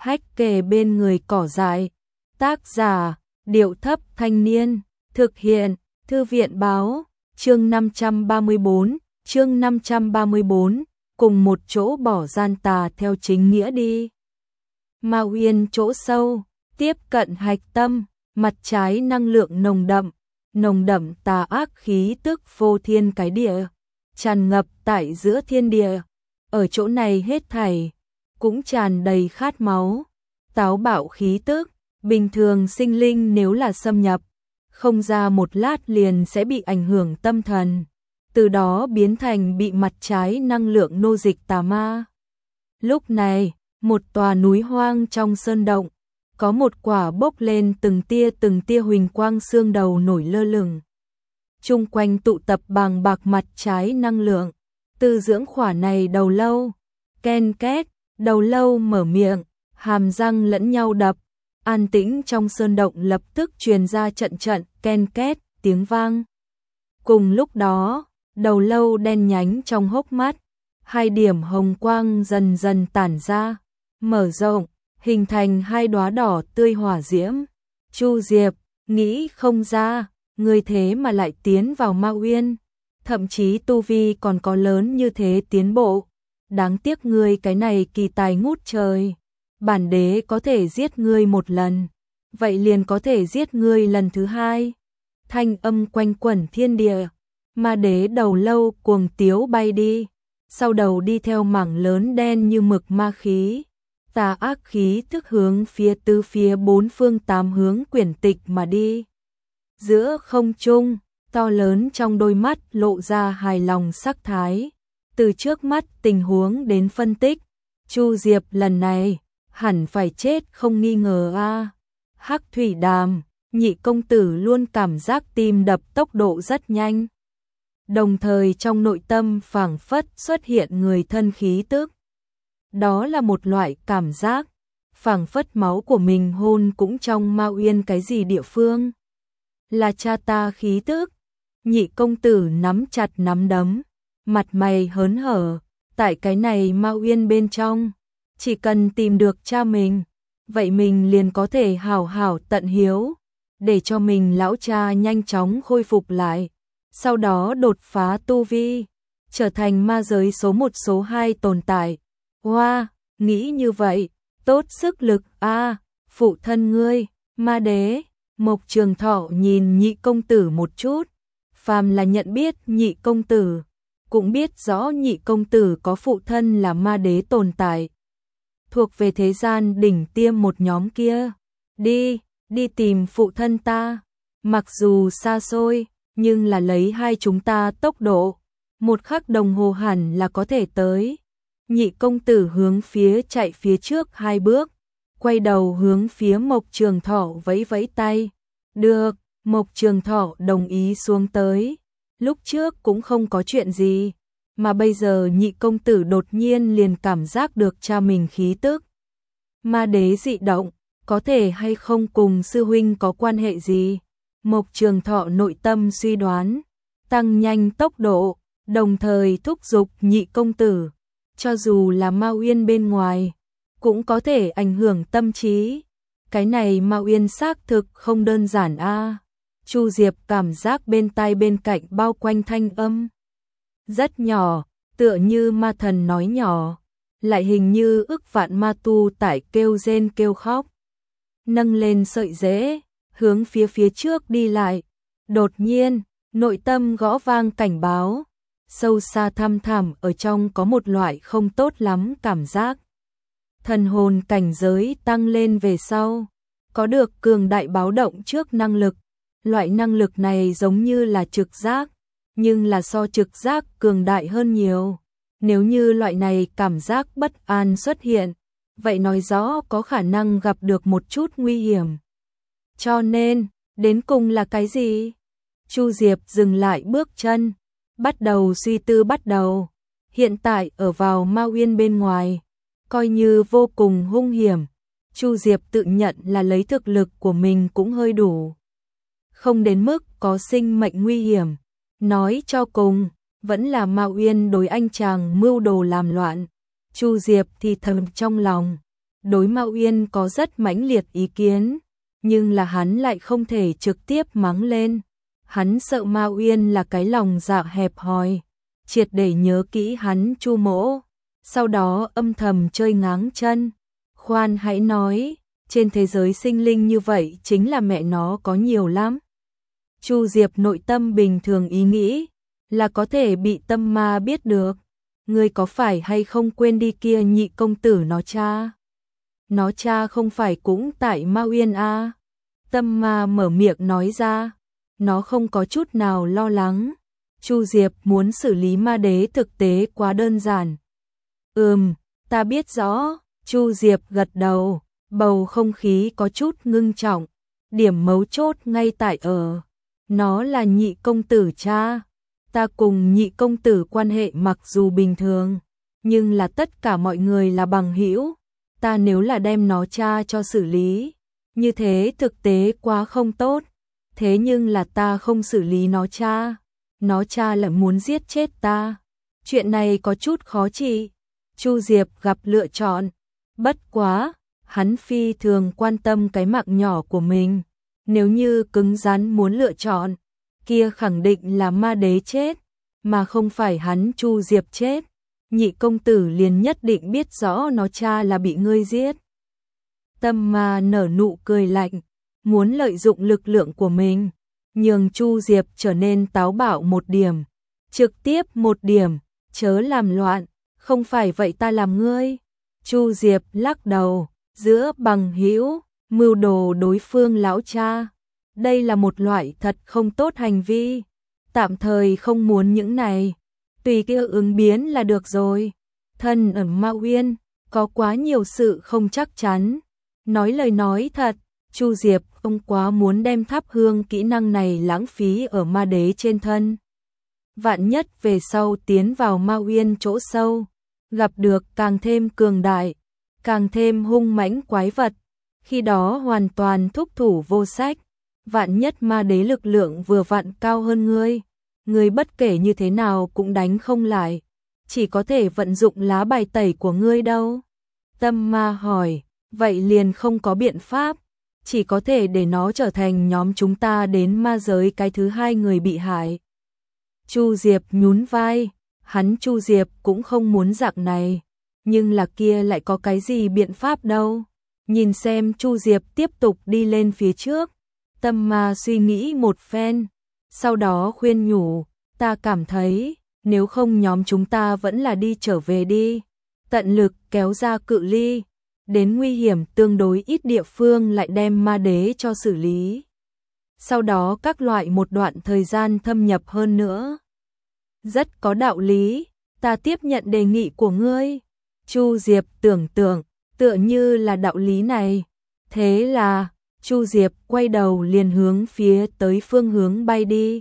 hách kề bên người cỏ dại. Tác giả, Điệu Thấp Thanh Niên. Thực hiện, Thư viện Báo. Chương 534, cùng một chỗ bỏ gian tà theo chính nghĩa đi. Ma Uyên chỗ sâu, tiếp cận hạch tâm, mặt trái năng lượng nồng đậm tà ác khí tức vô thiên cái địa, tràn ngập tại giữa thiên địa. Ở chỗ này hết thảy cũng tràn đầy khát máu, táo bạo khí tức. Bình thường sinh linh nếu là xâm nhập, không ra một lát liền sẽ bị ảnh hưởng tâm thần, từ đó biến thành bị mặt trái năng lượng nô dịch tà ma. Lúc này, một tòa núi hoang trong sơn động, có một quả bốc lên từng tia huỳnh quang xương đầu nổi lơ lửng. Chung quanh tụ tập bàng bạc mặt trái năng lượng, từ dưỡng khỏa này đầu lâu, ken két, đầu lâu mở miệng, hàm răng lẫn nhau đập. An tĩnh trong sơn động lập tức truyền ra trận ken két tiếng vang. Cùng lúc đó, đầu lâu đen nhánh trong hốc mắt, hai điểm hồng quang dần dần tản ra, mở rộng, hình thành hai đóa đỏ tươi hỏa diễm. Chu Diệp, nghĩ không ra, người thế mà lại tiến vào Ma Uyên, thậm chí tu vi còn có lớn như thế tiến bộ. Đáng tiếc ngươi cái này kỳ tài ngút trời. Bản đế có thể giết ngươi một lần, vậy liền có thể giết ngươi lần thứ hai. Thanh âm quanh quẩn thiên địa, ma đế đầu lâu cuồng tiếu bay đi, sau đầu đi theo mảng lớn đen như mực ma khí. Tà ác khí thức hướng phía bốn phương tám hướng quyển tịch mà đi. Giữa không trung, to lớn trong đôi mắt lộ ra hài lòng sắc thái. Từ trước mắt tình huống đến phân tích, Chu Diệp lần này hẳn phải chết không nghi ngờ a. Hắc Thủy Đàm, nhị công tử luôn cảm giác tim đập tốc độ rất nhanh. Đồng thời trong nội tâm phảng phất xuất hiện người thân khí tức. Đó là một loại cảm giác, phảng phất máu của mình hôn cũng trong Ma Uyên cái gì địa phương. Là cha ta khí tức. Nhị công tử nắm chặt nắm đấm, mặt mày hớn hở, tại cái này Ma Uyên bên trong. Chỉ cần tìm được cha mình, vậy mình liền có thể hảo hảo tận hiếu, để cho mình lão cha nhanh chóng khôi phục lại, sau đó đột phá tu vi, trở thành ma giới số 1 số 2 tồn tại. Wow, nghĩ như vậy, tốt sức lực a, phụ thân ngươi, ma đế. Mộc Trường Thọ nhìn nhị công tử một chút, phàm là nhận biết nhị công tử, cũng biết rõ nhị công tử có phụ thân là ma đế tồn tại, thuộc về thế gian đỉnh tiêm một nhóm kia. Đi tìm phụ thân ta, mặc dù xa xôi, nhưng là lấy hai chúng ta tốc độ, 1 khắc đồng hồ hẳn là có thể tới. Nhị công tử hướng phía chạy phía trước 2 bước, quay đầu hướng phía Mộc Trường Thọ vẫy vẫy tay. Được, Mộc Trường Thọ đồng ý xuống tới. Lúc trước cũng không có chuyện gì, mà bây giờ nhị công tử đột nhiên liền cảm giác được cha mình khí tức. Ma đế dị động, có thể hay không cùng sư huynh có quan hệ gì? Mộc Trường Thọ nội tâm suy đoán, tăng nhanh tốc độ, đồng thời thúc giục nhị công tử, cho dù là Ma Uyên bên ngoài, cũng có thể ảnh hưởng tâm trí. Cái này Ma Uyên xác thực không đơn giản a. Chu Diệp cảm giác bên tai bên cạnh bao quanh thanh âm rất nhỏ, tựa như ma thần nói nhỏ, lại hình như ức vạn ma tu tại kêu rên kêu khóc. Nâng lên sợi rễ, hướng phía trước đi lại. Đột nhiên, nội tâm gõ vang cảnh báo, sâu xa thăm thẳm ở trong có một loại không tốt lắm cảm giác. Thần hồn cảnh giới tăng lên về sau, có được cường đại báo động trước năng lực. Loại năng lực này giống như là trực giác, nhưng là so trực giác cường đại hơn nhiều. Nếu như loại này cảm giác bất an xuất hiện, vậy nói rõ có khả năng gặp được một chút nguy hiểm. Cho nên, đến cùng là cái gì? Chu Diệp dừng lại bước chân, bắt đầu suy tư bắt đầu. Hiện tại ở vào Ma Uyên bên ngoài, coi như vô cùng hung hiểm. Chu Diệp tự nhận là lấy thực lực của mình cũng hơi đủ, không đến mức có sinh mệnh nguy hiểm. Nói cho cùng, vẫn là Ma Uyên đối anh chàng mưu đồ làm loạn. Chu Diệp thì thầm trong lòng. đối Mao Uyên có rất mãnh liệt ý kiến, nhưng là hắn lại không thể trực tiếp mắng lên. Hắn sợ Mao Uyên là cái lòng dạ hẹp hòi, triệt để nhớ kỹ hắn Chu Mỗ, sau đó âm thầm chơi ngáng chân. Khoan hãy nói, trên thế giới sinh linh như vậy chính là mẹ nó có nhiều lắm. Chu Diệp nội tâm bình thường ý nghĩ là có thể bị tâm ma biết được. Ngươi có phải hay không quên đi kia nhị công tử nó cha? Nó cha không phải cũng tại Mao Uyên à? Tâm ma mở miệng nói ra, nó không có chút nào lo lắng. Chu Diệp muốn xử lý ma đế thực tế quá đơn giản. Ta biết rõ. Chu Diệp gật đầu, bầu không khí có chút ngưng trọng. Điểm mấu chốt ngay tại ở, nó là nhị công tử cha. Ta cùng nhị công tử quan hệ mặc dù bình thường, nhưng là tất cả mọi người là bằng hữu. Ta nếu là đem nó cha cho xử lý, như thế thực tế quá không tốt. Thế nhưng là ta không xử lý nó cha lại muốn giết chết ta. Chuyện này có chút khó trị. Chu Diệp gặp lựa chọn. Bất quá, hắn phi thường quan tâm cái mạng nhỏ của mình. Nếu như cứng rắn muốn lựa chọn, kia khẳng định là ma đế chết, mà không phải hắn Chu Diệp chết. Nhị công tử liền nhất định biết rõ nó cha là bị ngươi giết. Tâm ma nở nụ cười lạnh, muốn lợi dụng lực lượng của mình, nhường Chu Diệp trở nên táo bạo một điểm, trực tiếp một điểm, chớ làm loạn, không phải vậy ta làm ngươi. Chu Diệp lắc đầu, giữa bằng hữu, mưu đồ đối phương lão cha. Đây là một loại thật không tốt hành vi, tạm thời không muốn những này, tùy kia ứng biến là được rồi. Thân ở Mao Uyên, có quá nhiều sự không chắc chắn. Nói lời nói thật, Chu Diệp không quá muốn đem thắp hương kỹ năng này lãng phí ở ma đế trên thân. Vạn nhất về sau tiến vào Mao Uyên chỗ sâu, gặp được càng thêm cường đại, càng thêm hung mãnh quái vật, khi đó hoàn toàn thúc thủ vô sách. Vạn nhất ma đế lực lượng vừa vặn cao hơn ngươi bất kể như thế nào cũng đánh không lại, chỉ có thể vận dụng lá bài tẩy của ngươi đâu. Tâm ma hỏi, vậy liền không có biện pháp, chỉ có thể để nó trở thành nhóm chúng ta đến ma giới cái thứ hai người bị hại. Chu Diệp nhún vai, hắn Chu Diệp cũng không muốn dạng này, nhưng là kia lại có cái gì biện pháp đâu. Nhìn xem Chu Diệp tiếp tục đi lên phía trước, tâm ma suy nghĩ một phen, sau đó khuyên nhủ, ta cảm thấy, nếu không nhóm chúng ta vẫn là đi trở về đi, tận lực kéo ra cự ly, đến nguy hiểm tương đối ít địa phương lại đem ma đế cho xử lý. Sau đó các loại một đoạn thời gian thâm nhập hơn nữa. Rất có đạo lý, ta tiếp nhận đề nghị của ngươi. Chu Diệp tưởng tượng, tựa như là đạo lý này. Thế là, Chu Diệp quay đầu liền hướng phía tới phương hướng bay đi.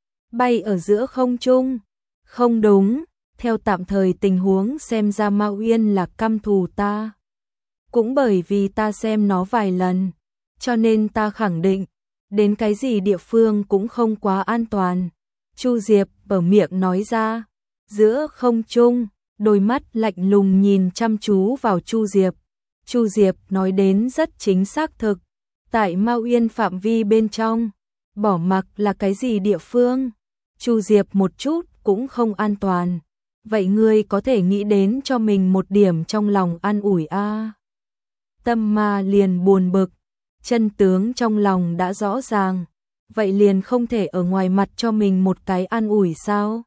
Bay ở giữa không trung. Không đúng, theo tạm thời tình huống xem ra Mao Uyên là căm thù ta. Cũng bởi vì ta xem nó vài lần, cho nên ta khẳng định, đến cái gì địa phương cũng không quá an toàn. Chu Diệp bở miệng nói ra, giữa không trung, đôi mắt lạnh lùng nhìn chăm chú vào Chu Diệp. Chu Diệp nói đến rất chính xác thực, tại Mao Uyên phạm vi bên trong, bỏ mặc là cái gì địa phương, Chu Diệp một chút cũng không an toàn. Vậy ngươi có thể nghĩ đến cho mình một điểm trong lòng an ủi a? Tâm ma liền buồn bực, chân tướng trong lòng đã rõ ràng, vậy liền không thể ở ngoài mặt cho mình một cái an ủi sao?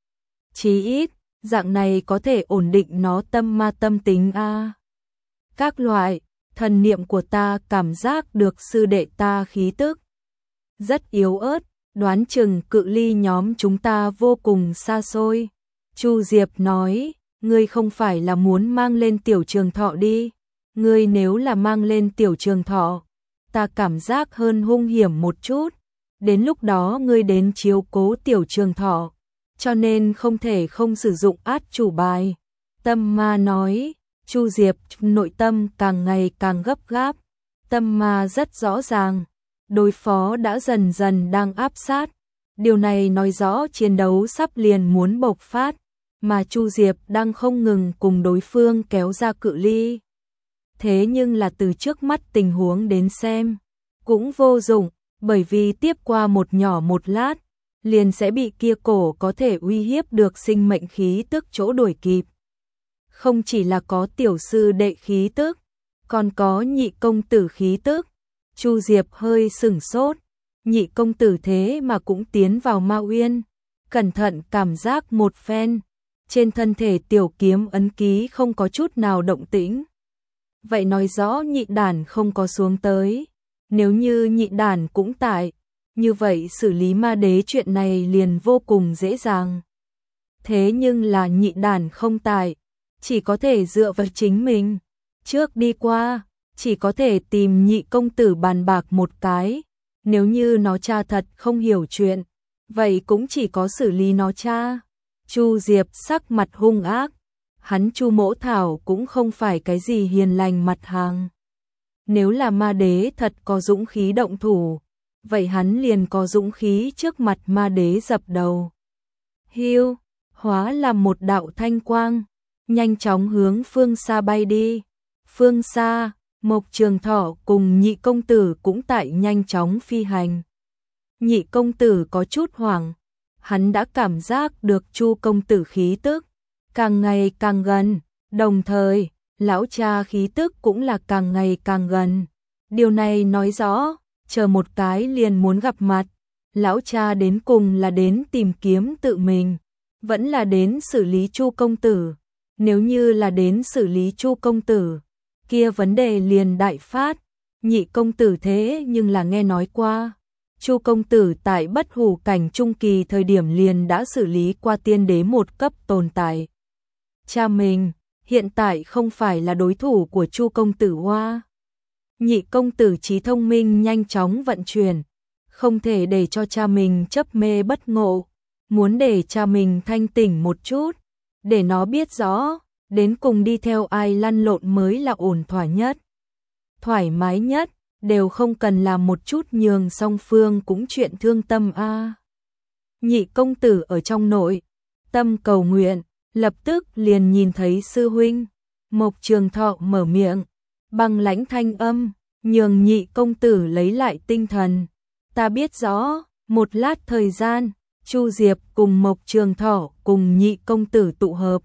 Chí ít, dạng này có thể ổn định nó tâm ma tâm tính a. Các loại, thần niệm của ta cảm giác được sư đệ ta khí tức rất yếu ớt, đoán chừng cự ly nhóm chúng ta vô cùng xa xôi. Chu Diệp nói, ngươi không phải là muốn mang lên Tiểu Trường Thọ đi. Ngươi nếu là mang lên Tiểu Trường Thọ, ta cảm giác hơn hung hiểm một chút. Đến lúc đó ngươi đến chiếu cố Tiểu Trường Thọ, cho nên không thể không sử dụng át chủ bài. Tâm ma nói, Chu Diệp nội tâm càng ngày càng gấp gáp. Tâm ma rất rõ ràng, đối phó đã dần dần đang áp sát. Điều này nói rõ chiến đấu sắp liền muốn bộc phát, mà Chu Diệp đang không ngừng cùng đối phương kéo ra cự ly. thế nhưng là từ trước mắt tình huống đến xem, cũng vô dụng, bởi vì tiếp qua một nhỏ một lát, liền sẽ bị kia cổ có thể uy hiếp được sinh mệnh khí tức chỗ đuổi kịp. Không chỉ là có tiểu sư đệ khí tức, còn có nhị công tử khí tức. Chu Diệp hơi sửng sốt, nhị công tử thế mà cũng tiến vào Ma Uyên, cẩn thận cảm giác một phen, trên thân thể tiểu kiếm ấn ký không có chút nào động tĩnh. Vậy nói rõ nhị đàn không có xuống tới, nếu như nhị đàn cũng tại, như vậy xử lý ma đế chuyện này liền vô cùng dễ dàng. Thế nhưng là nhị đàn không tại, chỉ có thể dựa vào chính mình, trước đi qua, chỉ có thể tìm nhị công tử bàn bạc một cái, nếu như nó cha thật không hiểu chuyện, vậy cũng chỉ có xử lý nó cha. Chu Diệp sắc mặt hung ác, hắn Chu Mỗ Thảo cũng không phải cái gì hiền lành mặt hàng. Nếu là ma đế thật có dũng khí động thủ, vậy hắn liền có dũng khí trước mặt ma đế dập đầu. Hiu, hóa làm một đạo thanh quang, nhanh chóng hướng phương xa bay đi. Phương xa, Mộc Trường Thọ cùng nhị công tử cũng tại nhanh chóng phi hành. Nhị công tử có chút hoảng, hắn đã cảm giác được Chu công tử khí tức càng ngày càng gần, đồng thời, lão cha khí tức cũng là càng ngày càng gần. Điều này nói rõ, chờ một cái liền muốn gặp mặt, lão cha đến cùng là đến tìm kiếm tự mình, vẫn là đến xử lý Chu công tử. Nếu như là đến xử lý Chu công tử, kia vấn đề liền đại phát. Nhị công tử thế nhưng là nghe nói qua, Chu công tử tại bất hủ cảnh trung kỳ thời điểm liền đã xử lý qua tiên đế một cấp tồn tại. Cha mình hiện tại không phải là đối thủ của Chu công tử Hoa. Nhị công tử trí thông minh nhanh chóng vận chuyển, không thể để cho cha mình chấp mê bất ngộ, muốn để cha mình thanh tỉnh một chút, để nó biết rõ, đến cùng đi theo ai lăn lộn mới là ổn thỏa nhất, thoải mái nhất, đều không cần làm một chút nhường song phương cũng chuyện thương tâm a. Nhị công tử ở trong nội tâm cầu nguyện, lập tức liền nhìn thấy sư huynh. Mộc Trường Thọ mở miệng, băng lãnh thanh âm, nhường nhị công tử lấy lại tinh thần. Ta biết rõ, một lát thời gian, Chu Diệp cùng Mộc Trường Thọ cùng nhị công tử tụ hợp.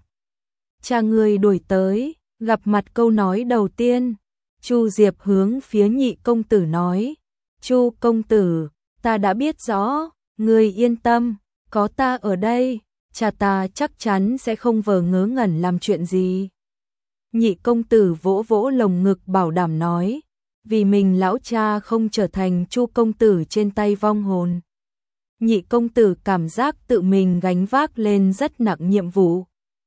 Cha người đuổi tới, gặp mặt câu nói đầu tiên, Chu Diệp hướng phía nhị công tử nói, Chu công tử, ta đã biết rõ, người yên tâm, có ta ở đây, cha ta chắc chắn sẽ không vờ ngớ ngẩn làm chuyện gì. Nhị công tử vỗ vỗ lồng ngực bảo đảm nói, vì mình lão cha không trở thành Chu công tử trên tay vong hồn. Nhị công tử cảm giác tự mình gánh vác lên rất nặng nhiệm vụ.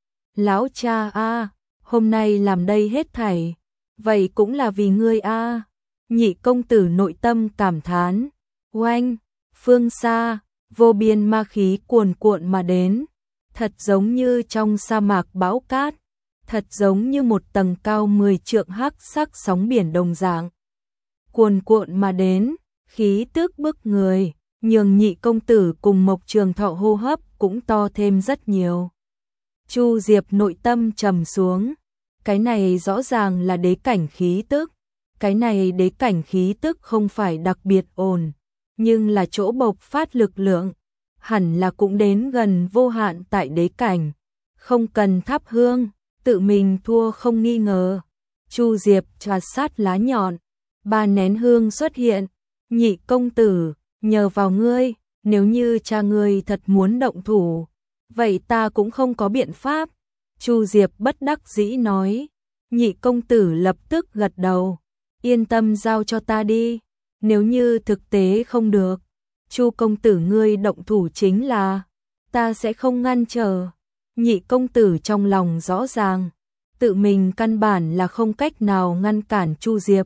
Lão cha a, hôm nay làm đây hết thảy, vậy cũng là vì ngươi a. Nhị công tử nội tâm cảm thán. Oanh, phương xa, vô biên ma khí cuồn cuộn mà đến, thật giống như trong sa mạc bão cát, thật giống như một tầng cao 10 trượng hắc sắc sóng biển đồng dạng. Cuồn cuộn mà đến, khí tức bức người, nhường nhị công tử cùng Mộc Trường Thọ hô hấp cũng to thêm rất nhiều. Chu Diệp nội tâm trầm xuống, cái này rõ ràng là đế cảnh khí tức, cái này đế cảnh khí tức không phải đặc biệt ổn, nhưng là chỗ bộc phát lực lượng, hẳn là cũng đến gần vô hạn tại đế cảnh, không cần thắp hương, tự mình thua không nghi ngờ. Chu Diệp trà sát lá nhọn, 3 nén hương xuất hiện, nhị công tử, nhờ vào ngươi, nếu như cha ngươi thật muốn động thủ, vậy ta cũng không có biện pháp. Chu Diệp bất đắc dĩ nói, nhị công tử lập tức gật đầu, yên tâm giao cho ta đi, nếu như thực tế không được, Chu công tử ngươi động thủ chính là, ta sẽ không ngăn trở. Nhị công tử trong lòng rõ ràng, tự mình căn bản là không cách nào ngăn cản Chu Diệp.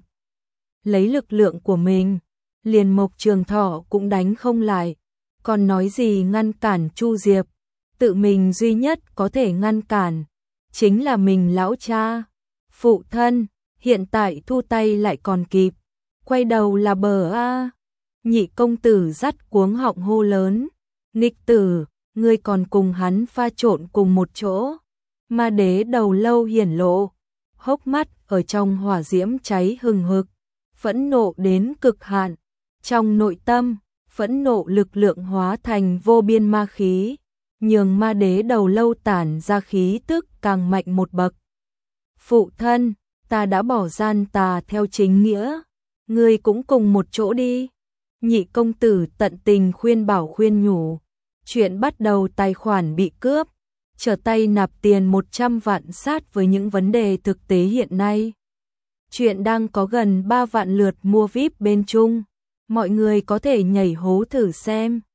Lấy lực lượng của mình, liền Mộc Trường Thọ cũng đánh không lại, còn nói gì ngăn cản Chu Diệp, tự mình duy nhất có thể ngăn cản, chính là mình lão cha. Phụ thân, hiện tại thu tay lại còn kịp, quay đầu là bờ a. Nhị công tử dắt cuống họng hô lớn, nghịch tử, ngươi còn cùng hắn pha trộn cùng một chỗ. Ma đế đầu lâu hiển lộ, hốc mắt ở trong hỏa diễm cháy hừng hực, phẫn nộ đến cực hạn. Trong nội tâm, phẫn nộ lực lượng hóa thành vô biên ma khí, nhường ma đế đầu lâu tản ra khí tức càng mạnh một bậc. Phụ thân, ta đã bỏ gian tà theo chính nghĩa, ngươi cũng cùng một chỗ đi. Nhị công tử tận tình khuyên bảo khuyên nhủ. Chuyện bắt đầu tài khoản bị cướp, trở tay nạp tiền 100 vạn sát với những vấn đề thực tế hiện nay. Chuyện đang có gần 3 vạn lượt mua VIP bên Trung, mọi người có thể nhảy hố thử xem.